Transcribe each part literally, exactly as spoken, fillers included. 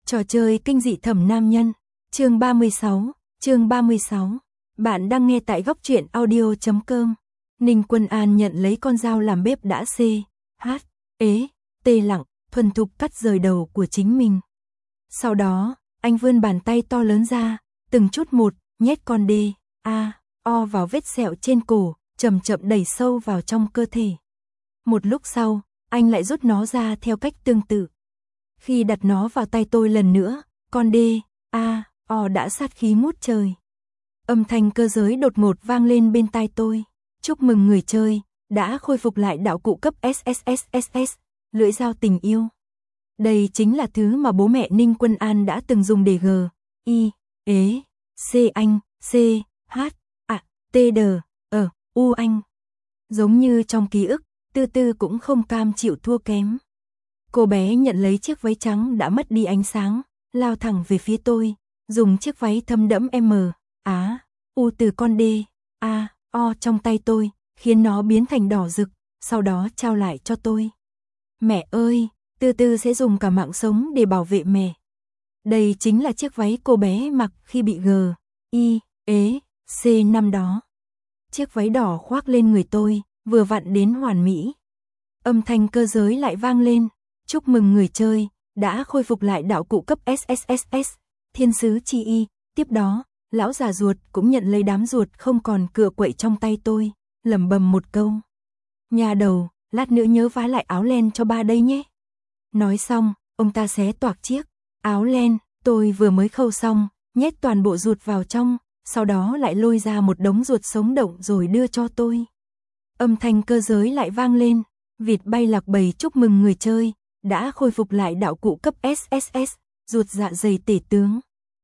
Trò chơi kinh dị thẩm nam nhân, chương ba mươi sáu, chương ba mươi sáu. Bạn đang nghe tại góc truyện audio chấm com. Ninh Quân An nhận lấy con dao làm bếp đã xê, hát, ế, tê lặng, thuần thục cắt rời đầu của chính mình. Sau đó, anh vươn bàn tay to lớn ra, từng chút một, nhét con đê, a, o vào vết sẹo trên cổ, chậm chậm đẩy sâu vào trong cơ thể. Một lúc sau, anh lại rút nó ra theo cách tương tự. Khi đặt nó vào tay tôi lần nữa, con đê, a, o đã sát khí ngút trời. Âm thanh cơ giới đột ngột vang lên bên tai tôi. Chúc mừng người chơi, đã khôi phục lại đạo cụ cấp ét ét ét ét ét, lưỡi dao tình yêu. Đây chính là thứ mà bố mẹ Ninh Quân An đã từng dùng để g, i, ế, c anh, c, h, a, t d, ờ, u anh. Giống như trong ký ức, Tư Tư cũng không cam chịu thua kém. Cô bé nhận lấy chiếc váy trắng đã mất đi ánh sáng, lao thẳng về phía tôi, dùng chiếc váy thâm đẫm M, Á, U từ con D, A, O trong tay tôi, khiến nó biến thành đỏ rực, sau đó trao lại cho tôi. Mẹ ơi, Tư Tư sẽ dùng cả mạng sống để bảo vệ mẹ. Đây chính là chiếc váy cô bé mặc khi bị G, I, ế, C năm đó. Chiếc váy đỏ khoác lên người tôi, vừa vặn đến hoàn mỹ. Âm thanh cơ giới lại vang lên. Chúc mừng người chơi, đã khôi phục lại đạo cụ cấp ét ét ét ét, thiên sứ chi y. Tiếp đó, lão già ruột cũng nhận lấy đám ruột không còn cựa quậy trong tay tôi, lẩm bẩm một câu. Nhà đầu, lát nữa nhớ vá lại áo len cho ba đây nhé. Nói xong, ông ta xé toạc chiếc áo len, tôi vừa mới khâu xong, nhét toàn bộ ruột vào trong, sau đó lại lôi ra một đống ruột sống động rồi đưa cho tôi. Âm thanh cơ giới lại vang lên, vịt bay lạc bầy chúc mừng người chơi, đã khôi phục lại đạo cụ cấp ét ét ét, ruột dạ dày tể tướng.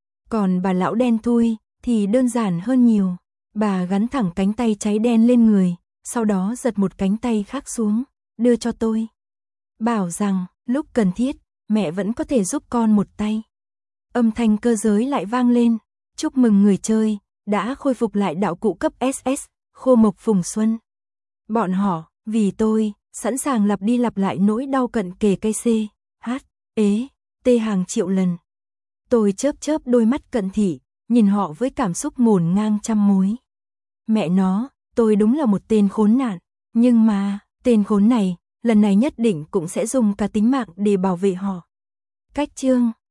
Còn bà lão đen thui thì đơn giản hơn nhiều. Bà gắn thẳng cánh tay cháy đen lên người, sau đó giật một cánh tay khác xuống, đưa cho tôi. Bảo rằng, lúc cần thiết, mẹ vẫn có thể giúp con một tay. Âm thanh cơ giới lại vang lên, chúc mừng người chơi, đã khôi phục lại đạo cụ cấp ét ét, khô mộc phùng xuân. Bọn họ, vì tôi, sẵn sàng lặp đi lặp lại nỗi đau cận kề cây C, H, ế, T hàng triệu lần. Tôi chớp chớp đôi mắt cận thị, nhìn họ với cảm xúc ngổn ngang trăm mối. Mẹ nó, tôi đúng là một tên khốn nạn, nhưng mà, tên khốn này, lần này nhất định cũng sẽ dùng cả tính mạng để bảo vệ họ. Cách chương